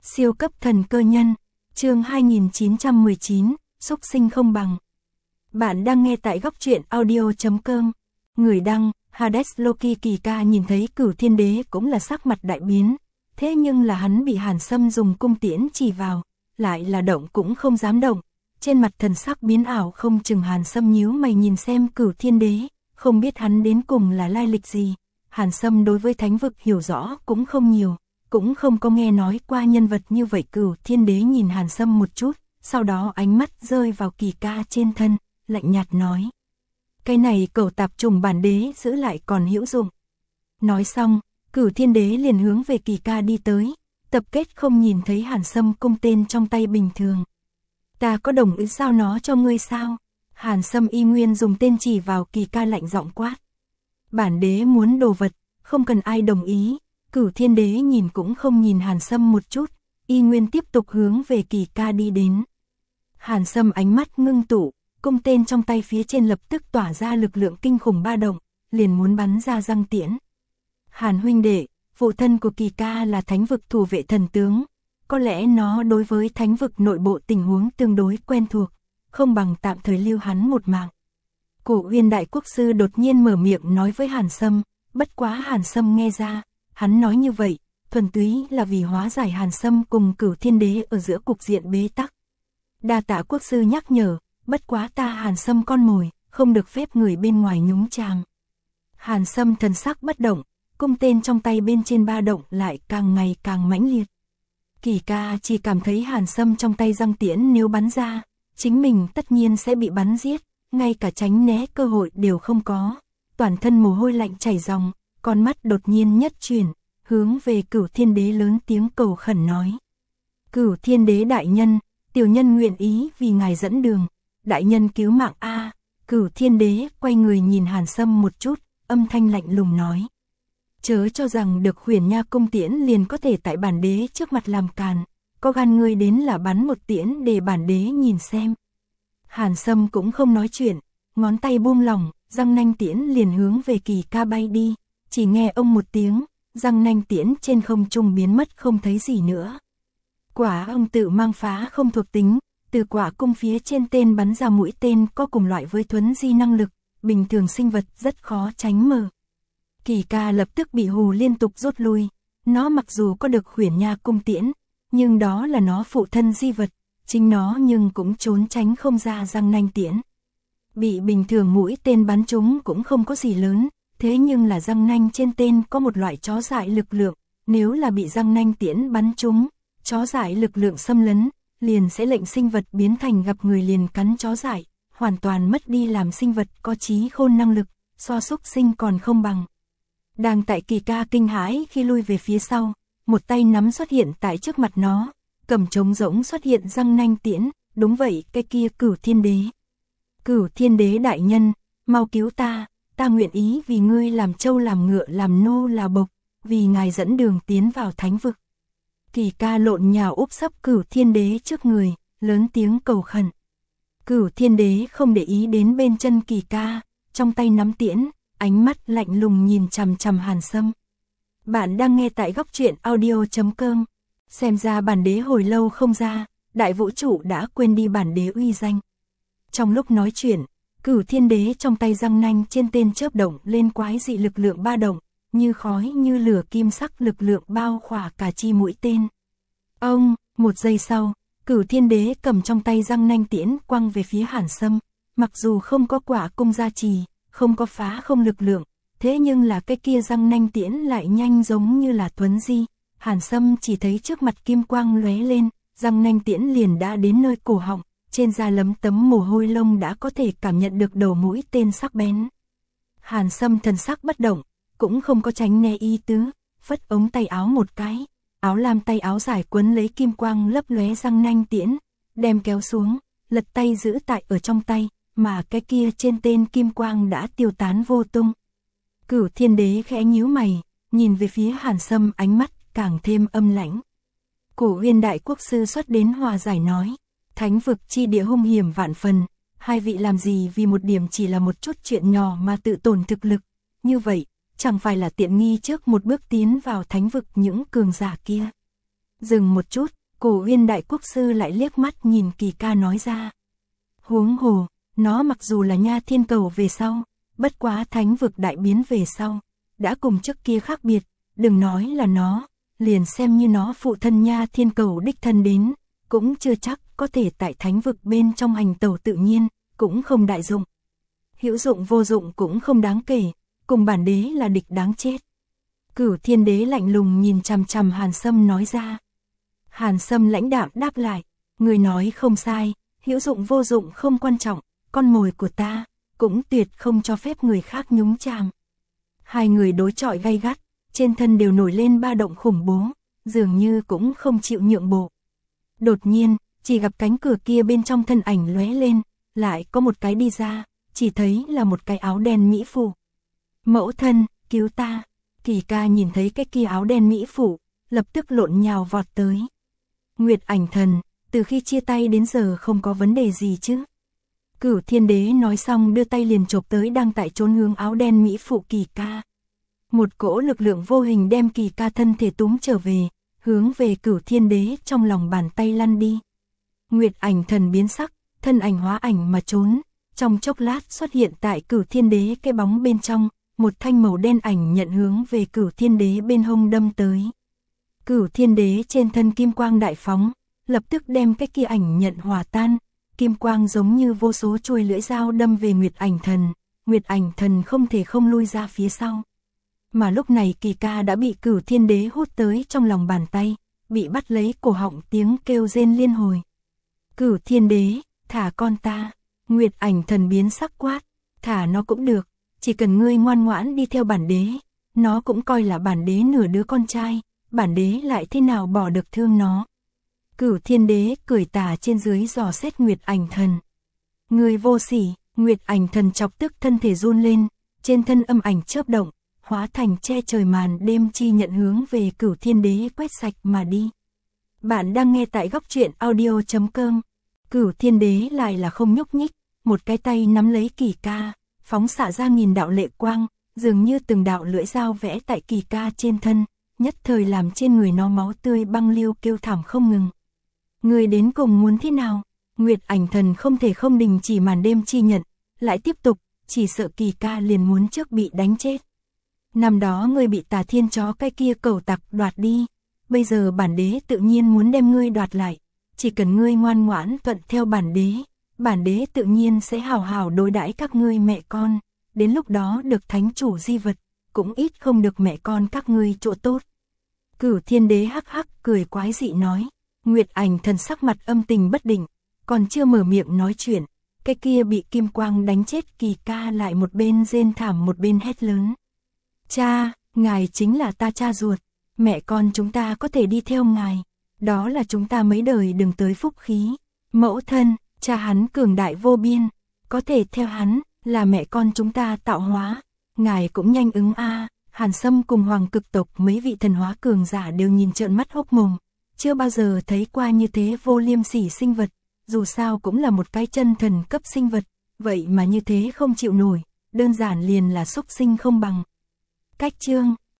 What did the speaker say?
Siêu cấp thần cơ nhân, chương 2919, xúc sinh không bằng. Bạn đang nghe tại góc truyện audio.com. Người đăng, Hades Loki. Kỳ ca nhìn thấy Cửu Thiên Đế cũng là sắc mặt đại biến. Thế nhưng là hắn bị Hàn Sâm dùng cung tiễn chỉ vào, lại là động cũng không dám động. Trên mặt thần sắc biến ảo không chừng. Hàn Sâm nhíu mày nhìn xem Cửu Thiên Đế, không biết hắn đến cùng là lai lịch gì. Hàn Sâm đối với thánh vực hiểu rõ cũng không nhiều, cũng không có nghe nói qua nhân vật như vậy. Cửu Thiên Đế nhìn Hàn Sâm một chút, sau đó ánh mắt rơi vào Kỳ ca trên thân, lạnh nhạt nói: cái này cẩu tạp trùng bản đế giữ lại còn hữu dụng. Nói xong, Cửu Thiên Đế liền hướng về Kỳ ca đi tới, tập kết không nhìn thấy Hàn Sâm cung tên trong tay bình thường. Ta có đồng ý sao nó cho ngươi sao? Hàn Sâm y nguyên dùng tên chỉ vào Kỳ ca lạnh giọng quát. Bản đế muốn đồ vật, không cần ai đồng ý. Cửu Thiên Đế nhìn cũng không nhìn Hàn Sâm một chút, y nguyên tiếp tục hướng về Kỳ ca đi đến. Hàn Sâm ánh mắt ngưng tụ, cung tên trong tay phía trên lập tức tỏa ra lực lượng kinh khủng ba động, liền muốn bắn ra răng tiễn. Hàn huynh đệ, phụ thân của Kỳ ca là thánh vực thủ vệ thần tướng, có lẽ nó đối với thánh vực nội bộ tình huống tương đối quen thuộc, không bằng tạm thời lưu hắn một mạng. Cổ Uyên Đại Quốc sư đột nhiên mở miệng nói với Hàn Sâm, bất quá Hàn Sâm nghe ra, hắn nói như vậy, thuần túy là vì hóa giải Hàn Sâm cùng Cửu Thiên Đế ở giữa cục diện bế tắc. Đa tạ quốc sư nhắc nhở, bất quá ta Hàn Sâm con mồi, không được phép người bên ngoài nhúng chàm. Hàn Sâm thần sắc bất động, cung tên trong tay bên trên ba động lại càng ngày càng mãnh liệt. Kỳ ca chỉ cảm thấy Hàn Sâm trong tay răng tiễn nếu bắn ra, chính mình tất nhiên sẽ bị bắn giết, ngay cả tránh né cơ hội đều không có. Toàn thân mồ hôi lạnh chảy ròng, con mắt đột nhiên nhất chuyển, hướng về Cửu Thiên Đế lớn tiếng cầu khẩn nói: Cửu Thiên Đế đại nhân, tiểu nhân nguyện ý vì ngài dẫn đường, đại nhân cứu mạng a. Cửu Thiên Đế quay người nhìn Hàn Sâm một chút, âm thanh lạnh lùng nói: chớ cho rằng được Huyền Nha cung tiễn liền có thể tại bản đế trước mặt làm càn, có gan ngươi đến là bắn một tiễn để bản đế nhìn xem. Hàn Sâm cũng không nói chuyện, ngón tay buông lỏng, răng nanh tiễn liền hướng về Kỳ ca bay đi, chỉ nghe ông một tiếng, răng nanh tiễn trên không trung biến mất không thấy gì nữa. Quả ông tự mang phá không thuộc tính, từ quả cung phía trên tên bắn ra mũi tên có cùng loại với thuấn di năng lực, bình thường sinh vật rất khó tránh mở. Kỳ ca lập tức bị hù liên tục rút lui, nó mặc dù có được Huyền Nha cung tiễn, nhưng đó là nó phụ thân di vật, chính nó nhưng cũng trốn tránh không ra răng nanh tiễn. Bị bình thường mũi tên bắn trúng cũng không có gì lớn, thế nhưng là răng nanh trên tên có một loại chó dại lực lượng, nếu là bị răng nanh tiễn bắn trúng, chó dại lực lượng xâm lấn, liền sẽ lệnh sinh vật biến thành gặp người liền cắn chó dại, hoàn toàn mất đi làm sinh vật có trí khôn năng lực, so xúc sinh còn không bằng. Đang tại Kỳ ca kinh hãi khi lui về phía sau, một tay nắm xuất hiện tại trước mặt nó, cầm trống rỗng xuất hiện răng nanh tiễn, đúng vậy, cái kia Cửu Thiên Đế. Cửu Thiên Đế đại nhân, mau cứu ta, ta nguyện ý vì ngươi làm trâu làm ngựa làm nô là bộc, vì ngài dẫn đường tiến vào thánh vực. Kỳ ca lộn nhào úp sấp Cửu Thiên Đế trước người, lớn tiếng cầu khẩn. Cửu Thiên Đế không để ý đến bên chân Kỳ ca, trong tay nắm tiễn, ánh mắt lạnh lùng nhìn chằm chằm Hàn Sâm. Bạn đang nghe tại góc truyện audio.com. Xem ra bản đế hồi lâu không ra, đại vũ trụ đã quên đi bản đế uy danh. Trong lúc nói chuyện, Cửu Thiên Đế trong tay răng nanh trên tên chớp động lên quái dị lực lượng ba động, như khói như lửa kim sắc lực lượng bao khỏa cả chi mũi tên. Ông, một giây sau, Cửu Thiên Đế cầm trong tay răng nanh tiễn quăng về phía Hàn Sâm, mặc dù không có quả cung gia trì, không có phá không lực lượng, thế nhưng là cái kia răng nanh tiễn lại nhanh giống như là thuấn di. Hàn Sâm chỉ thấy trước mặt kim quang lóe lên, răng nanh tiễn liền đã đến nơi cổ họng, trên da lấm tấm mồ hôi lông đã có thể cảm nhận được đầu mũi tên sắc bén. Hàn Sâm thần sắc bất động, cũng không có tránh né ý tứ, phất ống tay áo một cái, áo lam tay áo dài quấn lấy kim quang lấp lóe răng nanh tiễn, đem kéo xuống, lật tay giữ tại ở trong tay, mà cái kia trên tên kim quang đã tiêu tán vô tung. Cửu Thiên Đế khẽ nhíu mày, nhìn về phía Hàn Sâm, ánh mắt càng thêm âm lãnh. Cổ Uyên Đại Quốc sư xuất đến hòa giải nói: thánh vực chi địa hung hiểm vạn phần, hai vị làm gì vì một điểm chỉ là một chút chuyện nhỏ mà tự tổn thực lực, như vậy, chẳng phải là tiện nghi trước một bước tiến vào thánh vực những cường giả kia. Dừng một chút, Cổ Uyên Đại Quốc Sư lại liếc mắt nhìn Kỳ Ca nói ra. Huống hồ, nó mặc dù là Nha Thiên Cầu về sau, bất quá thánh vực đại biến về sau, đã cùng trước kia khác biệt, đừng nói là nó, liền xem như nó phụ thân Nha Thiên Cầu đích thân đến, cũng chưa chắc có thể tại thánh vực bên trong hành tẩu tự nhiên, cũng không đại dụng. Hữu dụng vô dụng cũng không đáng kể, cùng bản đế là địch đáng chết. Cửu Thiên Đế lạnh lùng nhìn chằm chằm Hàn Sâm nói ra. Hàn Sâm lãnh đạm đáp lại, người nói không sai, hữu dụng vô dụng không quan trọng, con mồi của ta, cũng tuyệt không cho phép người khác nhúng chàm. Hai người đối chọi gay gắt, trên thân đều nổi lên ba động khủng bố, dường như cũng không chịu nhượng bộ. Đột nhiên, chỉ gặp cánh cửa kia bên trong thân ảnh lóe lên, lại có một cái đi ra, chỉ thấy là một cái áo đen mỹ phụ. Mẫu thân, cứu ta. Kỳ Ca nhìn thấy cái kia áo đen mỹ phụ, lập tức lộn nhào vọt tới. Nguyệt Ảnh Thần, từ khi chia tay đến giờ không có vấn đề gì chứ? Cửu Thiên Đế nói xong đưa tay liền chộp tới đang tại trốn hướng áo đen mỹ phụ Kỳ Ca. Một cỗ lực lượng vô hình đem Kỳ Ca thân thể túm trở về, hướng về Cửu Thiên Đế trong lòng bàn tay lăn đi. Nguyệt Ảnh Thần biến sắc, thân ảnh hóa ảnh mà trốn, trong chốc lát xuất hiện tại Cửu Thiên Đế cái bóng bên trong, một thanh màu đen ảnh nhận hướng về Cửu Thiên Đế bên hông đâm tới. Cửu Thiên Đế trên thân kim quang đại phóng, lập tức đem cái kia ảnh nhận hòa tan, kim quang giống như vô số chuôi lưỡi dao đâm về Nguyệt Ảnh Thần, Nguyệt Ảnh Thần không thể không lui ra phía sau. Mà lúc này Kỳ Ca đã bị Cửu Thiên Đế hút tới trong lòng bàn tay, bị bắt lấy cổ họng tiếng kêu rên liên hồi. Cửu Thiên Đế, thả con ta. Nguyệt Ảnh Thần biến sắc quát, thả nó cũng được, chỉ cần ngươi ngoan ngoãn đi theo bản đế, nó cũng coi là bản đế nửa đứa con trai, bản đế lại thế nào bỏ được thương nó. Cửu Thiên Đế cười tà trên dưới dò xét Nguyệt Ảnh Thần. Ngươi vô sỉ. Nguyệt Ảnh Thần chọc tức thân thể run lên, trên thân âm ảnh chớp động, hóa thành che trời màn đêm chi nhận hướng về Cửu Thiên Đế quét sạch mà đi. Bạn đang nghe tại góc truyện audio.com. Cửu Thiên Đế lại là không nhúc nhích, một cái tay nắm lấy Kỳ Ca, phóng xạ ra nghìn đạo lệ quang, dường như từng đạo lưỡi dao vẽ tại Kỳ Ca trên thân, nhất thời làm trên người nó máu tươi băng liêu kêu thảm không ngừng. Người đến cùng muốn thế nào? Nguyệt Ảnh Thần không thể không đình chỉ màn đêm chi nhận, lại tiếp tục, chỉ sợ Kỳ Ca liền muốn trước bị đánh chết. Năm đó ngươi bị Tà Thiên chó cái kia cẩu tặc đoạt đi, bây giờ bản đế tự nhiên muốn đem ngươi đoạt lại, chỉ cần ngươi ngoan ngoãn thuận theo bản đế tự nhiên sẽ hào hào đối đãi các ngươi mẹ con, đến lúc đó được thánh chủ di vật, cũng ít không được mẹ con các ngươi chỗ tốt. Cửu Thiên Đế hắc hắc cười quái dị nói. Nguyệt Ảnh Thần sắc mặt âm tình bất định, còn chưa mở miệng nói chuyện, cái kia bị kim quang đánh chết Kỳ Ca lại một bên rên thảm một bên hét lớn. Cha, ngài chính là ta cha ruột, mẹ con chúng ta có thể đi theo ngài, đó là chúng ta mấy đời đừng tới phúc khí. Mẫu thân, cha hắn cường đại vô biên, có thể theo hắn, là mẹ con chúng ta tạo hóa, ngài cũng nhanh ứng a. Hàn Sâm cùng Hoàng Cực tộc mấy vị thần hóa cường giả đều nhìn trợn mắt hốc mồm, chưa bao giờ thấy qua như thế vô liêm sỉ sinh vật, dù sao cũng là một cái chân thần cấp sinh vật, vậy mà như thế không chịu nổi, đơn giản liền là súc sinh không bằng. Cách chương